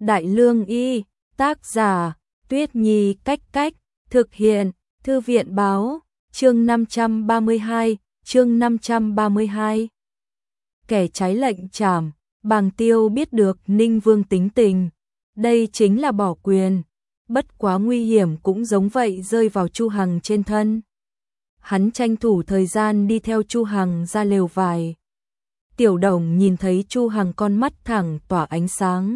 Đại Lương Y, tác giả, Tuyết Nhi Cách Cách, thực hiện, Thư viện Báo, chương 532, chương 532. Kẻ trái lệnh trảm, Bàng Tiêu biết được Ninh Vương tính tình, đây chính là bỏ quyền, bất quá nguy hiểm cũng giống vậy rơi vào Chu Hằng trên thân. Hắn tranh thủ thời gian đi theo Chu Hằng ra lều vải. Tiểu Đồng nhìn thấy Chu Hằng con mắt thẳng tỏa ánh sáng.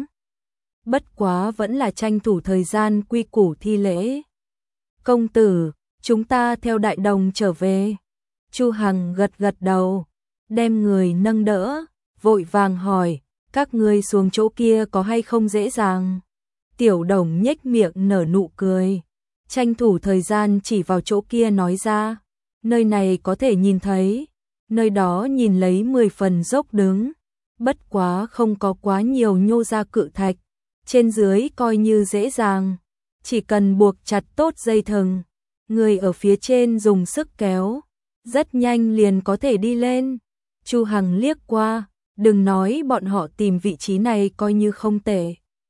Bất quá vẫn là tranh thủ thời gian quy củ thi lễ. Công tử, chúng ta theo đại đồng trở về. Chu Hằng gật gật đầu, đem người nâng đỡ, vội vàng hỏi, các ngươi xuống chỗ kia có hay không dễ dàng. Tiểu Đồng nhếch miệng nở nụ cười, tranh thủ thời gian chỉ vào chỗ kia nói ra, nơi này có thể nhìn thấy, nơi đó nhìn lấy 10 phần dốc đứng, bất quá không có quá nhiều nhô ra cự thạch, trên dưới coi như dễ dàng, chỉ cần buộc chặt tốt dây thừng, người ở phía trên dùng sức kéo, rất nhanh liền có thể đi lên. Chu Hằng liếc qua, đừng nói bọn họ tìm vị trí này coi như không tệ.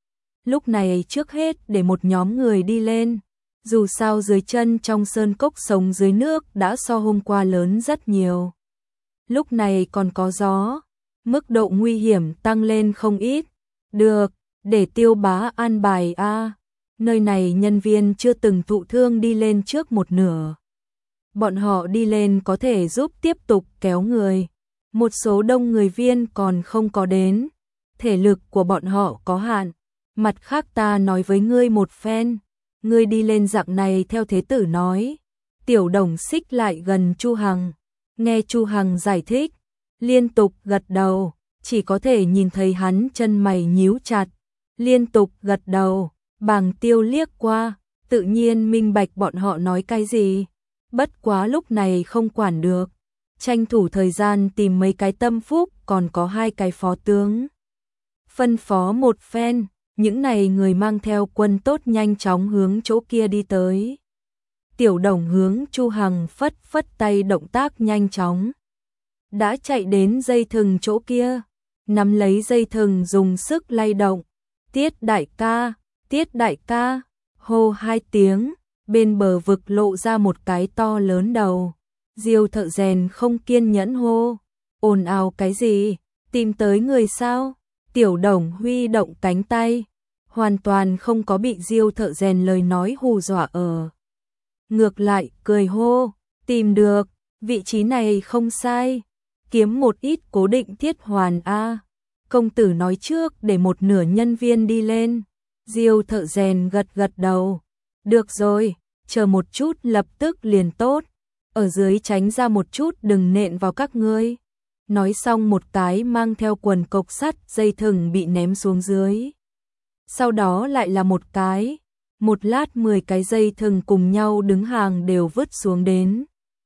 Lúc này trước hết để một nhóm người đi lên, dù sao dưới chân trong sơn cốc sống dưới nước đã so hôm qua lớn rất nhiều. Lúc này còn có gió, mức độ nguy hiểm tăng lên không ít. Được, để Tiêu bá an bài a. Nơi này nhân viên chưa từng thụ thương đi lên trước một nửa. Bọn họ đi lên có thể giúp tiếp tục kéo người. Một số đông người viên còn không có đến. Thể lực của bọn họ có hạn. Mặt khác ta nói với ngươi một phen. Ngươi đi lên dạng này theo thế tử nói. Tiểu Đồng xích lại gần Chu Hằng. Nghe Chu Hằng giải thích. Liên tục gật đầu. Chỉ có thể nhìn thấy hắn chân mày nhíu chặt. Liên tục gật đầu. Bàng Tiêu liếc qua. Tự nhiên minh bạch bọn họ nói cái gì. Bất quá lúc này không quản được. Tranh thủ thời gian tìm mấy cái tâm phúc, còn có 2 cái phó tướng. Phân phó một phen, những này người mang theo quân tốt nhanh chóng hướng chỗ kia đi tới. Tiểu Đồng hướng Chu Hằng phất phất tay động tác nhanh chóng. Đã chạy đến dây thừng chỗ kia, nắm lấy dây thừng dùng sức lay động. Tiết đại ca, hô 2 tiếng, bên bờ vực lộ ra một cái to lớn đầu. Diêu Thợ Rèn không kiên nhẫn hô, ồn ào cái gì, tìm tới người sao? Tiểu Đồng huy động cánh tay, hoàn toàn không có bị Diêu Thợ Rèn lời nói hù dọa ở. Ngược lại cười hô, tìm được, vị trí này không sai, kiếm một ít cố định thiết hoàn a. Công tử nói trước để một nửa nhân viên đi lên. Diêu Thợ Rèn gật gật đầu. Được rồi, chờ một chút lập tức liền tốt. Ở dưới tránh ra một chút đừng nện vào các ngươi. Nói xong một cái mang theo quần cộc sắt dây thừng bị ném xuống dưới. Sau đó lại là một cái. Một lát 10 cái dây thừng cùng nhau đứng hàng đều vứt xuống đến.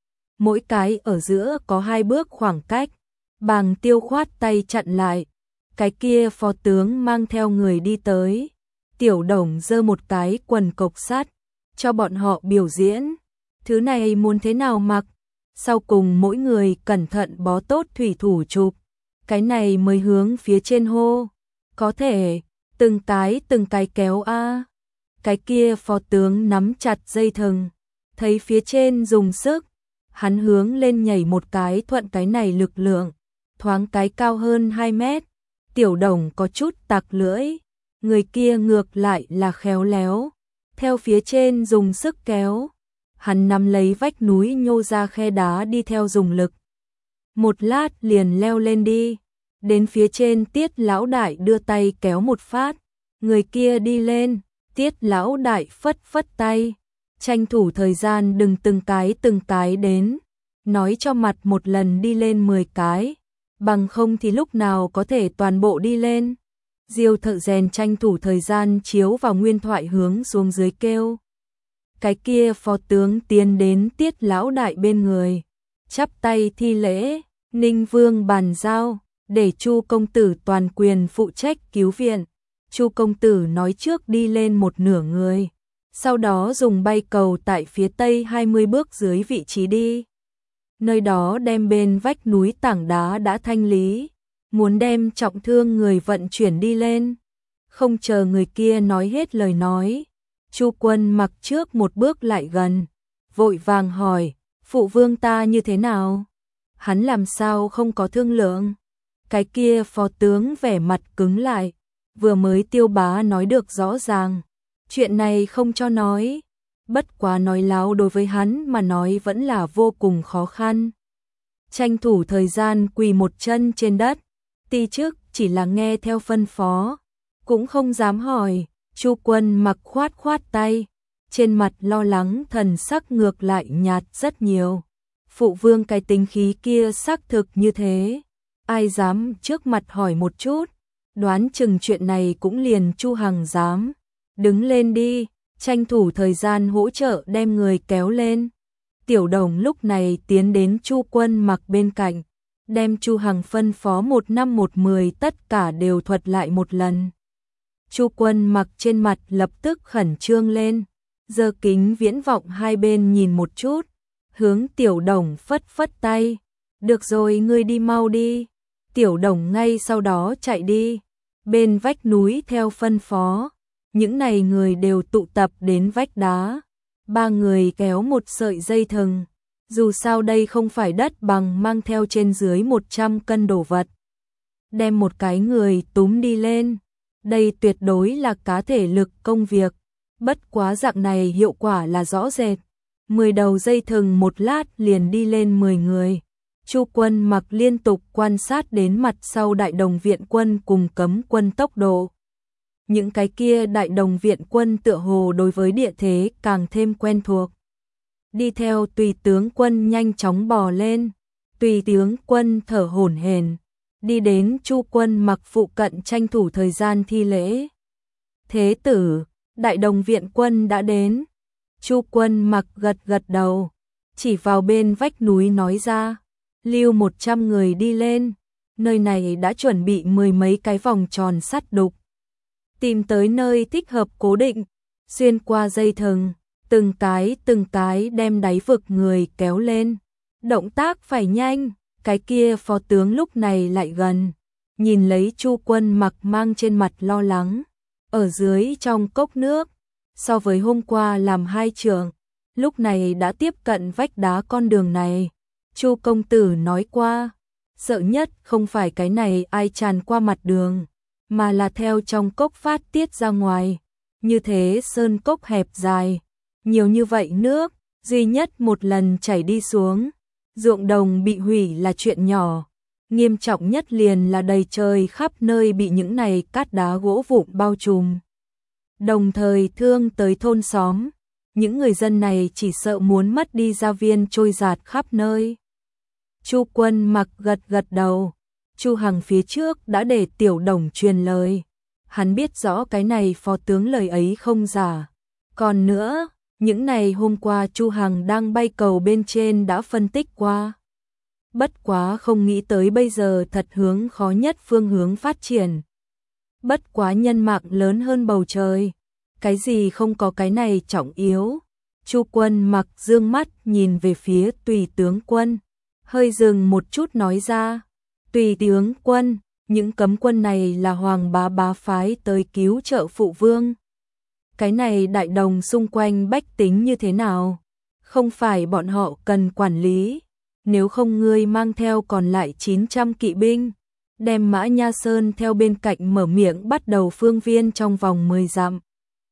Mỗi cái ở giữa có 2 bước khoảng cách. Bàng Tiêu khoát tay chặn lại. Cái kia phó tướng mang theo người đi tới. Tiểu Đồng giơ một cái quần cộc sắt cho bọn họ biểu diễn. Thứ này muốn thế nào mặc? Sau cùng mỗi người cẩn thận bó tốt thủy thủ chụp. Cái này mới hướng phía trên hô. Có thể, từng cái kéo a. Cái kia phó tướng nắm chặt dây thừng. Thấy phía trên dùng sức. Hắn hướng lên nhảy một cái thuận cái này lực lượng. Thoáng cái cao hơn 2 mét. Tiểu Đồng có chút tặc lưỡi. Người kia ngược lại là khéo léo. Theo phía trên dùng sức kéo. Hắn nắm lấy vách núi nhô ra khe đá đi theo dùng lực. Một lát liền leo lên đi. Đến phía trên Tiết Lão Đại đưa tay kéo một phát. Người kia đi lên. Tiết Lão Đại phất phất tay. Tranh thủ thời gian đừng từng cái đến. Nói cho mặt một lần đi lên 10 cái. Bằng không thì lúc nào có thể toàn bộ đi lên. Diêu Thợ Rèn tranh thủ thời gian chiếu vào nguyên thoại hướng xuống dưới kêu. Cái kia phó tướng tiến đến Tiết Lão Đại bên người. Chắp tay thi lễ, Ninh Vương bàn giao, để Chu công tử toàn quyền phụ trách cứu viện. Chu công tử nói trước đi lên một nửa người. Sau đó dùng bay cầu tại phía tây 20 bước dưới vị trí đi. Nơi đó đem bên vách núi tảng đá đã thanh lý. Muốn đem trọng thương người vận chuyển đi lên. Không chờ người kia nói hết lời nói, Chu Quân Mặc trước một bước lại gần, vội vàng hỏi, phụ vương ta như thế nào? Hắn làm sao không có thương lượng? Cái kia phó tướng vẻ mặt cứng lại, vừa mới Tiêu Bá nói được rõ ràng, chuyện này không cho nói, bất quá nói láo đối với hắn mà nói vẫn là vô cùng khó khăn. Tranh thủ thời gian quỳ một chân trên đất, ti chức chỉ là nghe theo phân phó, cũng không dám hỏi. Chu Quân Mặc khoát khoát tay, trên mặt lo lắng thần sắc ngược lại nhạt rất nhiều. Phụ vương cái tính khí kia xác thực như thế, ai dám trước mặt hỏi một chút, đoán chừng chuyện này cũng liền Chu Hằng dám. Đứng lên đi, tranh thủ thời gian hỗ trợ đem người kéo lên. Tiểu Đồng lúc này tiến đến Chu Quân Mặc bên cạnh, đem Chu Hằng phân phó 1 năm 1 10 tất cả đều thuật lại một lần. Chu Quân Mặc trên mặt lập tức khẩn trương lên, giơ kính viễn vọng hai bên nhìn một chút, hướng Tiểu Đồng phất phất tay, được rồi ngươi đi mau đi. Tiểu Đồng ngay sau đó chạy đi, bên vách núi theo phân phó, những này người đều tụ tập đến vách đá, 3 người kéo một sợi dây thừng, dù sao đây không phải đất bằng mang theo trên dưới 100 cân đồ vật. Đem một cái người túm đi lên, đây tuyệt đối là cá thể lực công việc, bất quá dạng này hiệu quả là rõ rệt. 10 đầu dây thừng một lát liền đi lên 10 người. Chu Quân Mặc liên tục quan sát đến mặt sau đại đồng viện quân cùng cấm quân tốc độ. Những cái kia đại đồng viện quân tựa hồ đối với địa thế càng thêm quen thuộc. Đi theo Tùy tướng quân nhanh chóng bò lên, Tùy tướng quân thở hổn hển, đi đến Chu Quân Mặc phụ cận tranh thủ thời gian thi lễ. Thế tử, đại đồng viện quân đã đến. Chu Quân Mặc gật gật đầu, chỉ vào bên vách núi nói ra, lưu 100 người đi lên, nơi này đã chuẩn bị 10 mấy cái vòng tròn sắt đục. Tìm tới nơi thích hợp cố định, xuyên qua dây thừng, từng cái đem đáy vực người kéo lên. Động tác phải nhanh, cái kia phó tướng lúc này lại gần, nhìn lấy Chu Quân Mặc mang trên mặt lo lắng, ở dưới trong cốc nước, so với hôm qua làm 2 trượng, lúc này đã tiếp cận vách đá con đường này. Chu công tử nói qua, sợ nhất không phải cái này ai tràn qua mặt đường, mà là theo trong cốc phát tiết ra ngoài. Như thế sơn cốc hẹp dài, nhiều như vậy nước, duy nhất một lần chảy đi xuống, ruộng đồng bị hủy là chuyện nhỏ, nghiêm trọng nhất liền là đầy trời khắp nơi bị những này cát đá gỗ vụn bao trùm. Đồng thời thương tới thôn xóm, những người dân này chỉ sợ muốn mất đi gia viên trôi dạt khắp nơi. Chu Quân Mặc gật gật đầu, Chu Hằng phía trước đã để Tiểu Đồng truyền lời, hắn biết rõ cái này phó tướng lời ấy không giả. Còn nữa, những này hôm qua Chu Hằng đang bay cầu bên trên đã phân tích qua. Bất quá không nghĩ tới bây giờ thật hướng khó nhất phương hướng phát triển. Bất quá nhân mạng lớn hơn bầu trời, cái gì không có cái này trọng yếu. Chu Quân Mặc dương mắt nhìn về phía Tùy tướng quân, hơi dừng một chút nói ra, Tùy tướng quân, những cấm quân này là Hoàng bá phái tới cứu trợ phụ vương. Cái này đại đồng xung quanh bách tính như thế nào? Không phải bọn họ cần quản lý, nếu không ngươi mang theo còn lại 900 kỵ binh, đem Mã Nha Sơn theo bên cạnh mở miệng bắt đầu phương viên trong vòng 10 dặm.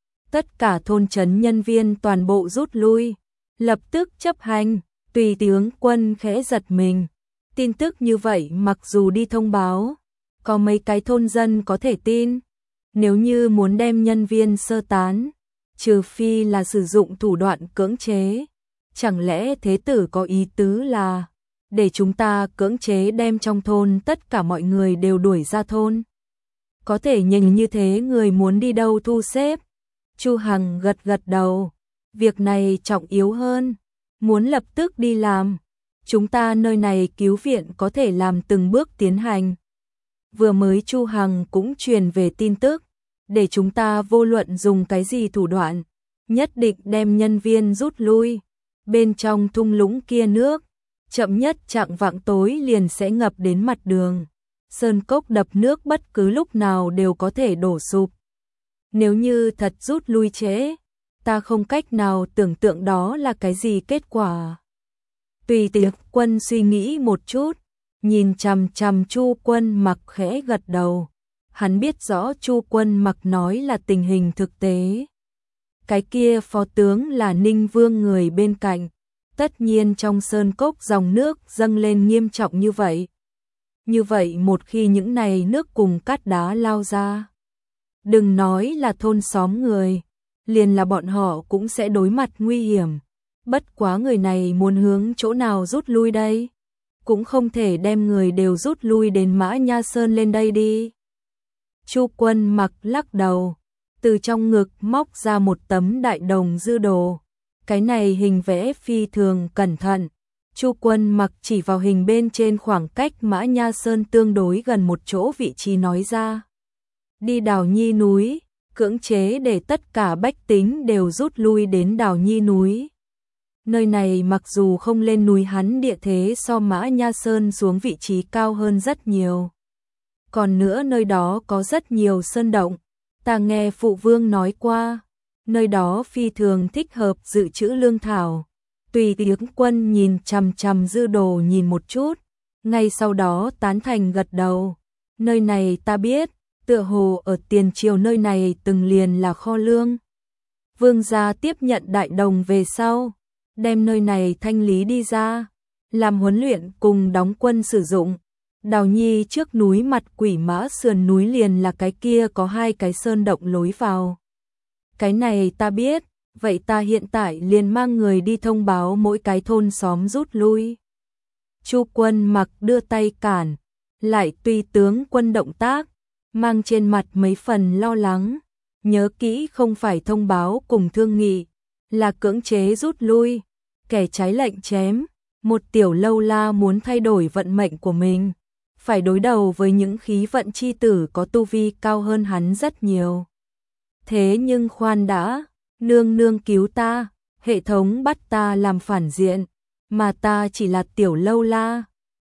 Tất cả thôn trấn nhân viên toàn bộ rút lui, lập tức chấp hành. Tùy tướng quân khẽ giật mình, tin tức như vậy mặc dù đi thông báo, có mấy cái thôn dân có thể tin. Nếu như muốn đem nhân viên sơ tán, trừ phi là sử dụng thủ đoạn cưỡng chế. Chẳng lẽ thế tử có ý tứ là để chúng ta cưỡng chế đem trong thôn tất cả mọi người đều đuổi ra thôn? Có thể nhìn như thế người muốn đi đâu thu xếp? Chu Hằng gật gật đầu, việc này trọng yếu hơn, muốn lập tức đi làm. Chúng ta nơi này cứu viện có thể làm từng bước tiến hành. Vừa mới Chu Hằng cũng truyền về tin tức, để chúng ta vô luận dùng cái gì thủ đoạn, nhất định đem nhân viên rút lui. Bên trong thung lũng kia nước, chậm nhất chạng vạng tối liền sẽ ngập đến mặt đường. Sơn cốc đập nước bất cứ lúc nào đều có thể đổ sụp. Nếu như thật rút lui trễ, ta không cách nào tưởng tượng đó là cái gì kết quả. Tùy Tiệc Quân suy nghĩ một chút, nhìn chằm chằm Chu Quân Mặc khẽ gật đầu. Hắn biết rõ Chu Quân Mặc nói là tình hình thực tế. Cái kia phó tướng là Ninh Vương người bên cạnh, tất nhiên trong sơn cốc dòng nước dâng lên nghiêm trọng như vậy. Như vậy một khi những này nước cùng cát đá lao ra, đừng nói là thôn xóm người, liền là bọn họ cũng sẽ đối mặt nguy hiểm. Bất quá người này muốn hướng chỗ nào rút lui đây? Cũng không thể đem người đều rút lui đến Mã Nha Sơn lên đây đi. Chu Quân Mặc lắc đầu, từ trong ngực móc ra một tấm đại đồng dư đồ. Cái này hình vẽ phi thường cẩn thận. Chu Quân Mặc chỉ vào hình bên trên khoảng cách Mã Nha Sơn tương đối gần một chỗ vị trí nói ra. Đi Đào Nhi núi, cưỡng chế để tất cả bách tính đều rút lui đến Đào Nhi núi. Nơi này mặc dù không lên núi, hắn địa thế so Mã Nha Sơn xuống vị trí cao hơn rất nhiều. Còn nữa nơi đó có rất nhiều sơn động, ta nghe phụ vương nói qua, nơi đó phi thường thích hợp dự trữ lương thảo. Tùy Tiệc Quân nhìn chằm chằm dư đồ nhìn một chút, ngay sau đó tán thành gật đầu. Nơi này ta biết, tựa hồ ở tiền triều nơi này từng liền là kho lương. Vương gia tiếp nhận đại đồng về sau, đem nơi này thanh lý đi ra, làm huấn luyện cùng đóng quân sử dụng. Đào Nhi trước núi mặt Quỷ Mã sườn núi liền là cái kia có 2 cái sơn động lối vào. Cái này ta biết, vậy ta hiện tại liền mang người đi thông báo mỗi cái thôn xóm rút lui. Chu Quân Mặc đưa tay cản, lại tùy tướng quân động tác, mang trên mặt mấy phần lo lắng. Nhớ kỹ, không phải thông báo cùng thương nghị, là cưỡng chế rút lui, kẻ trái lệnh chém. Một tiểu lâu la muốn thay đổi vận mệnh của mình, phải đối đầu với những khí vận chi tử có tu vi cao hơn hắn rất nhiều. Thế nhưng khoan đã, nương nương cứu ta, hệ thống bắt ta làm phản diện, mà ta chỉ là tiểu lâu la,